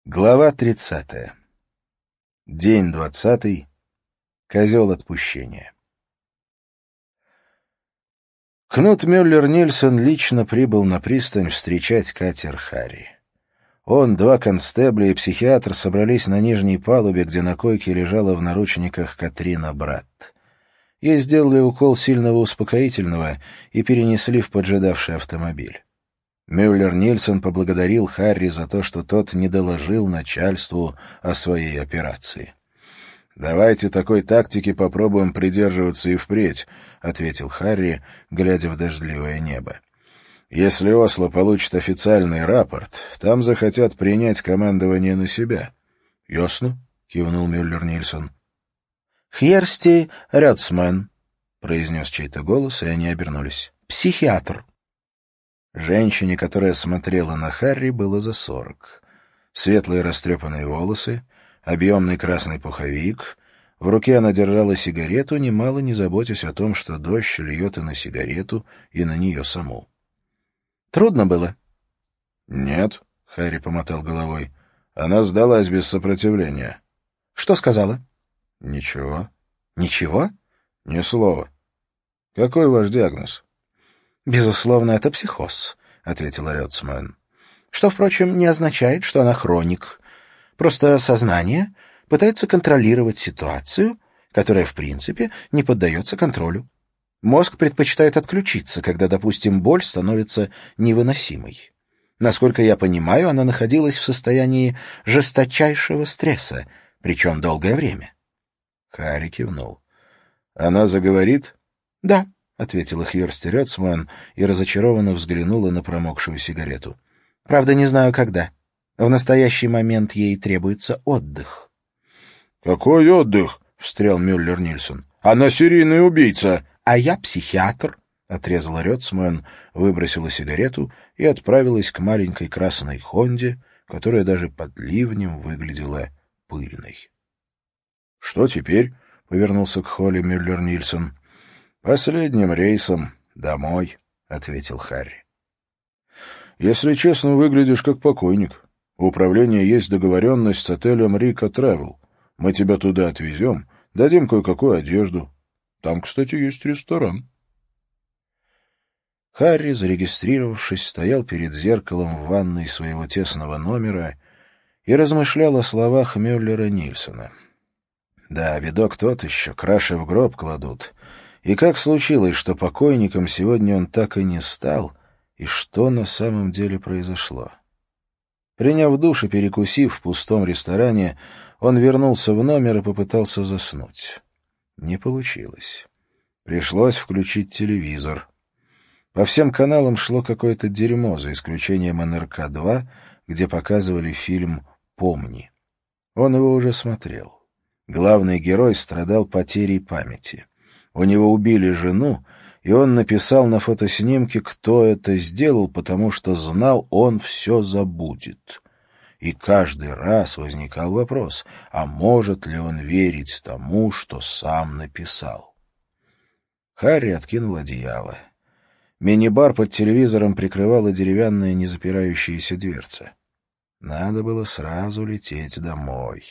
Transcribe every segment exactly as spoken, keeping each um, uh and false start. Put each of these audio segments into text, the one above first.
Глава тридцатая. День двадцатый. Козел отпущения. Кнут Мюллер-Нильсон лично прибыл на пристань встречать катер «Харри». Он, два констебля и психиатр собрались на нижней палубе, где на койке лежала в наручниках Катрина Братт. Ей сделали укол сильного успокоительного и перенесли в поджидавший автомобиль. Мюллер-Нильсон поблагодарил Харри за то, что тот не доложил начальству о своей операции. «Давайте такой тактики попробуем придерживаться и впредь», — ответил Харри, глядя в дождливое небо. «Если Осло получит официальный рапорт, там захотят принять командование на себя». «Ясно», — кивнул Мюллер-Нильсон. «Хьерсти Рёцман», — произнес чей-то голос, и они обернулись. «Психиатр». Женщине, которая смотрела на Харри, было за сорок. Светлые растрепанные волосы, объемный красный пуховик. В руке она держала сигарету, немало не заботясь о том, что дождь льет и на сигарету, и на нее саму. «Трудно было?» «Нет», — Харри помотал головой. «Она сдалась без сопротивления». «Что сказала?» «Ничего». «Ничего?» «Ни слова». «Какой ваш диагноз?» «Безусловно, это психоз», — ответила Рёцман. «Что, впрочем, не означает, что она хроник. Просто сознание пытается контролировать ситуацию, которая, в принципе, не поддается контролю. Мозг предпочитает отключиться, когда, допустим, боль становится невыносимой. Насколько я понимаю, она находилась в состоянии жесточайшего стресса, причем долгое время». Харри кивнул. «Она заговорит?» «Да», — ответила Хьерсти Рёцман и разочарованно взглянула на промокшую сигарету. «Правда, не знаю, когда. В настоящий момент ей требуется отдых». «Какой отдых?» — встрял Мюллер-Нильсон. «Она серийный убийца». «А я психиатр», — отрезала Рёцман, выбросила сигарету и отправилась к маленькой красной «Хонде», которая даже под ливнем выглядела пыльной. «Что теперь?» — повернулся к Холли Мюллер-Нильсон. «Последним рейсом домой», — ответил Харри. «Если честно, выглядишь как покойник. У управления есть договоренность с отелем «Рика Тревел». Мы тебя туда отвезем, дадим кое-какую одежду. Там, кстати, есть ресторан». Харри, зарегистрировавшись, стоял перед зеркалом в ванной своего тесного номера и размышлял о словах Мюллера-Нильсона. Да, видок тот еще, краши в гроб кладут. И как случилось, что покойником сегодня он так и не стал, и что на самом деле произошло? Приняв душ и перекусив в пустом ресторане, он вернулся в номер и попытался заснуть. Не получилось. Пришлось включить телевизор. По всем каналам шло какое-то дерьмо, за исключением эн эр ка два, где показывали фильм «Помни». Он его уже смотрел. Главный герой страдал потерей памяти. У него убили жену, и он написал на фотоснимке, кто это сделал, потому что знал, он все забудет. И каждый раз возникал вопрос, а может ли он верить тому, что сам написал? Харри откинул одеяло. Мини-бар под телевизором прикрывала деревянная незапирающаяся дверца. Надо было сразу лететь домой.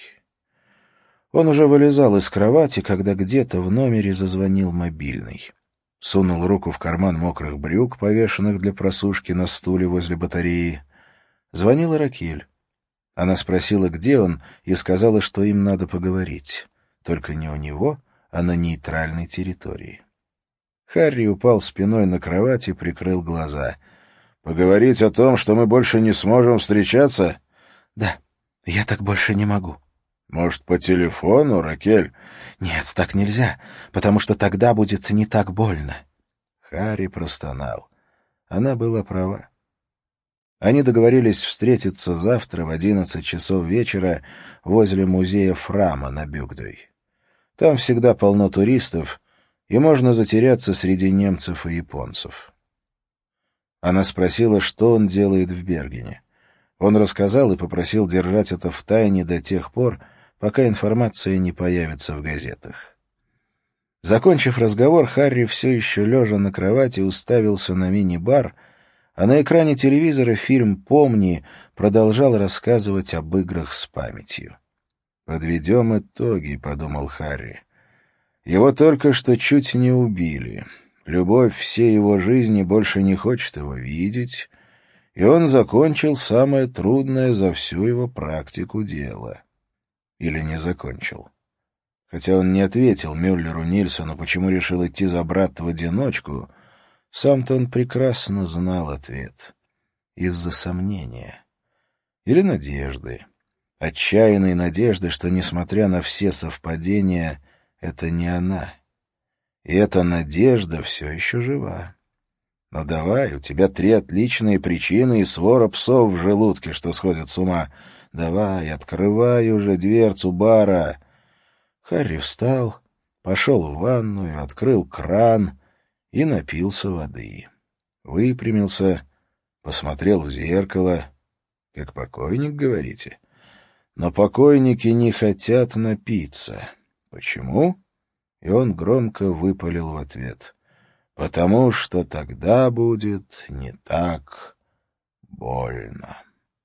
Он уже вылезал из кровати, когда где-то в номере зазвонил мобильный. Сунул руку в карман мокрых брюк, повешенных для просушки на стуле возле батареи. Звонила Ракель. Она спросила, где он, и сказала, что им надо поговорить. Только не у него, а на нейтральной территории. Харри упал спиной на кровать и прикрыл глаза. «Поговорить о том, что мы больше не сможем встречаться?» «Да, я так больше не могу». «Может, по телефону, Ракель?» «Нет, так нельзя, потому что тогда будет не так больно». Харри простонал. Она была права. Они договорились встретиться завтра в одиннадцать часов вечера возле музея Фрама на Бюгдой. Там всегда полно туристов, и можно затеряться среди немцев и японцев. Она спросила, что он делает в Бергене. Он рассказал и попросил держать это в тайне до тех пор, пока информация не появится в газетах. Закончив разговор, Харри все еще лежа на кровати уставился на мини-бар, а на экране телевизора фильм «Помни» продолжал рассказывать об играх с памятью. «Подведем итоги», — подумал Харри. «Его только что чуть не убили. Любовь всей его жизни больше не хочет его видеть, и он закончил самое трудное за всю его практику дело. Или не закончил. Хотя он не ответил Мюллеру Нильсону, почему решил идти за брата в одиночку, сам-то он прекрасно знал ответ. Из-за сомнения. Или надежды. Отчаянной надежды, что, несмотря на все совпадения, это не она. И эта надежда все еще жива. Ну давай, у тебя три отличные причины и свора псов в желудке, что сходят с ума. Давай, открывай уже дверцу бара. Харри встал, пошел в ванную, открыл кран и напился воды. Выпрямился, посмотрел в зеркало. Как покойник, говорите? Но покойники не хотят напиться. Почему? И он громко выпалил в ответ. Потому что тогда будет не так больно.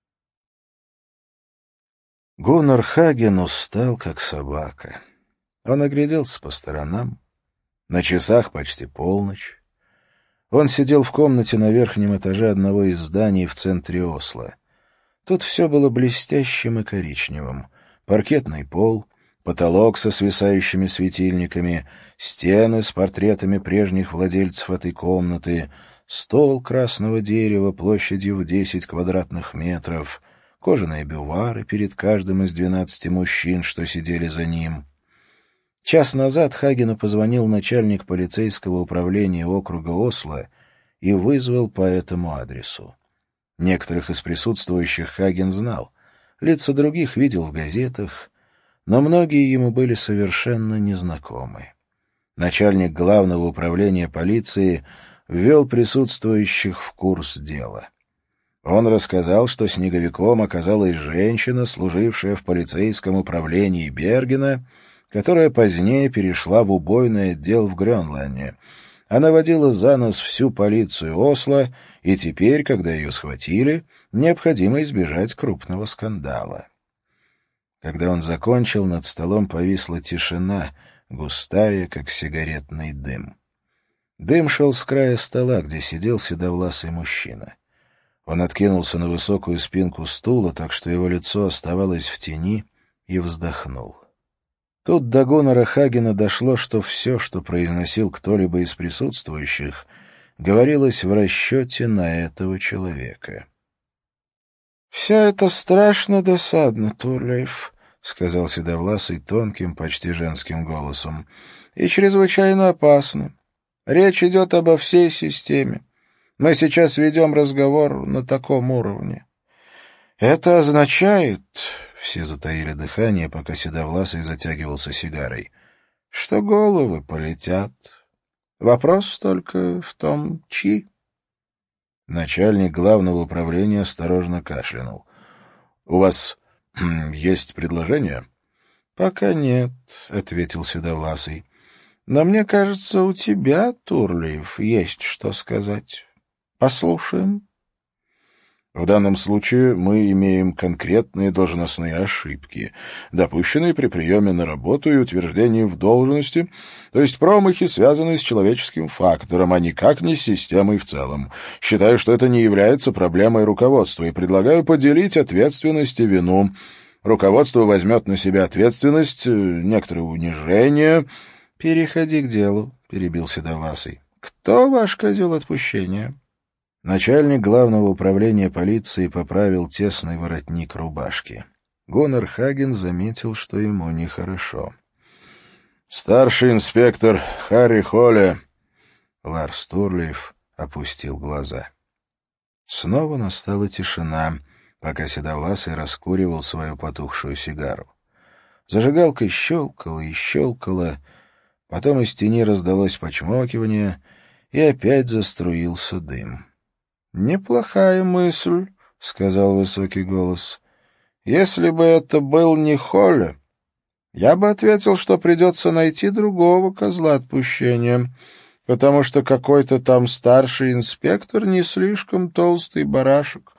Гуннар Хаген устал, как собака. Он огляделся по сторонам. На часах почти полночь. Он сидел в комнате на верхнем этаже одного из зданий в центре Осло. Тут все было блестящим и коричневым. Паркетный пол, потолок со свисающими светильниками, стены с портретами прежних владельцев этой комнаты, стол красного дерева площадью в десять квадратных метров, кожаные бювары перед каждым из двенадцати мужчин, что сидели за ним. Час назад Хагену позвонил начальник полицейского управления округа Осло и вызвал по этому адресу. Некоторых из присутствующих Хаген знал, лица других видел в газетах, но многие ему были совершенно незнакомы. Начальник главного управления полиции ввел присутствующих в курс дела. Он рассказал, что снеговиком оказалась женщина, служившая в полицейском управлении Бергена, которая позднее перешла в убойный отдел в Грёнланде. Она водила за нос всю полицию Осло, и теперь, когда ее схватили, необходимо избежать крупного скандала. Когда он закончил, над столом повисла тишина, густая, как сигаретный дым. Дым шел с края стола, где сидел седовласый мужчина. Он откинулся на высокую спинку стула, так что его лицо оставалось в тени, и вздохнул. Тут до Гуннара Хагена дошло, что все, что произносил кто-либо из присутствующих, говорилось в расчете на этого человека. — Все это страшно досадно, Турлейф, — сказал седовласый тонким, почти женским голосом, — и чрезвычайно опасно. Речь идет обо всей системе. Мы сейчас ведем разговор на таком уровне. Это означает... Все затаили дыхание, пока седовласый затягивался сигарой. Что головы полетят. Вопрос только в том, чьи. Начальник главного управления осторожно кашлянул. — У вас есть предложение? — Пока нет, — ответил седовласый. — Но мне кажется, у тебя, Турлиев, есть что сказать. Послушаем. В данном случае мы имеем конкретные должностные ошибки, допущенные при приеме на работу и утверждении в должности, то есть промахи, связанные с человеческим фактором, а никак не с системой в целом. Считаю, что это не является проблемой руководства, и предлагаю поделить ответственность и вину. Руководство возьмет на себя ответственность, некоторое унижение. — Переходи к делу, — перебил седовласый. — Кто ваш козел отпущения? Начальник главного управления полиции поправил тесный воротник рубашки. Гуннар Хаген заметил, что ему нехорошо. — Старший инспектор Харри Холле. Ларс Турлиев опустил глаза. Снова настала тишина, пока седовласый раскуривал свою потухшую сигару. Зажигалка щелкала и щелкала, потом из тени раздалось почмокивание, и опять заструился дым. «Неплохая мысль», — сказал высокий голос. «Если бы это был не Холле, я бы ответил, что придется найти другого козла отпущения, потому что какой-то там старший инспектор не слишком толстый барашек,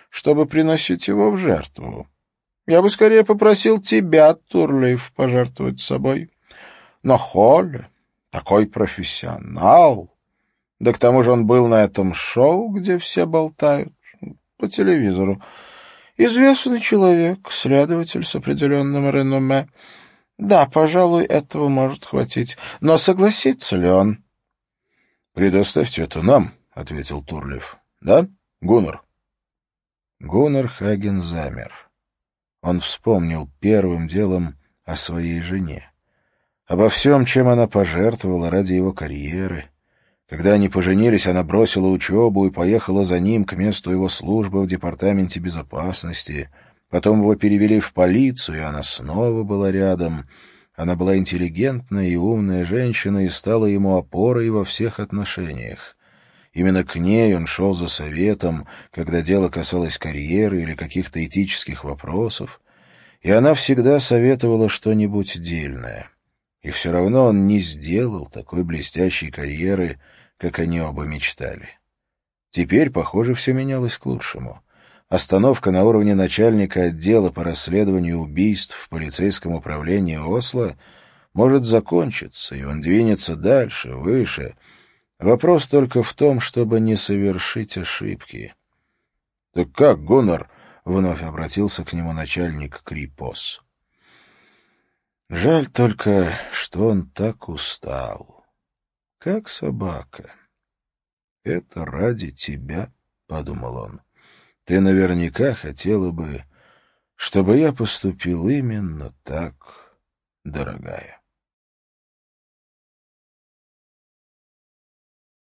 чтобы приносить его в жертву. Я бы скорее попросил тебя, Турлиев, пожертвовать собой. Но Холли такой профессионал. Да к тому же он был на этом шоу, где все болтают, по телевизору. Известный человек, следователь с определенным реноме. Да, пожалуй, этого может хватить. Но согласится ли он? — Предоставьте это нам, — ответил Турлиев. — Да, Гуннар? Гуннар Хаген замер. Он вспомнил первым делом о своей жене. Обо всем, чем она пожертвовала ради его карьеры. Когда они поженились, она бросила учебу и поехала за ним к месту его службы в департаменте безопасности. Потом его перевели в полицию, и она снова была рядом. Она была интеллигентная и умная женщина и стала ему опорой во всех отношениях. Именно к ней он шел за советом, когда дело касалось карьеры или каких-то этических вопросов, и она всегда советовала что-нибудь дельное. И все равно он не сделал такой блестящей карьеры, как они оба мечтали. Теперь, похоже, все менялось к лучшему. Остановка на уровне начальника отдела по расследованию убийств в полицейском управлении Осло может закончиться, и он двинется дальше, выше. Вопрос только в том, чтобы не совершить ошибки. — Так как, Гуннар? — вновь обратился к нему начальник Крипос. — Жаль только, что он так устал. Как собака. — Это ради тебя, — подумал он. — Ты наверняка хотела бы, чтобы я поступил именно так, дорогая.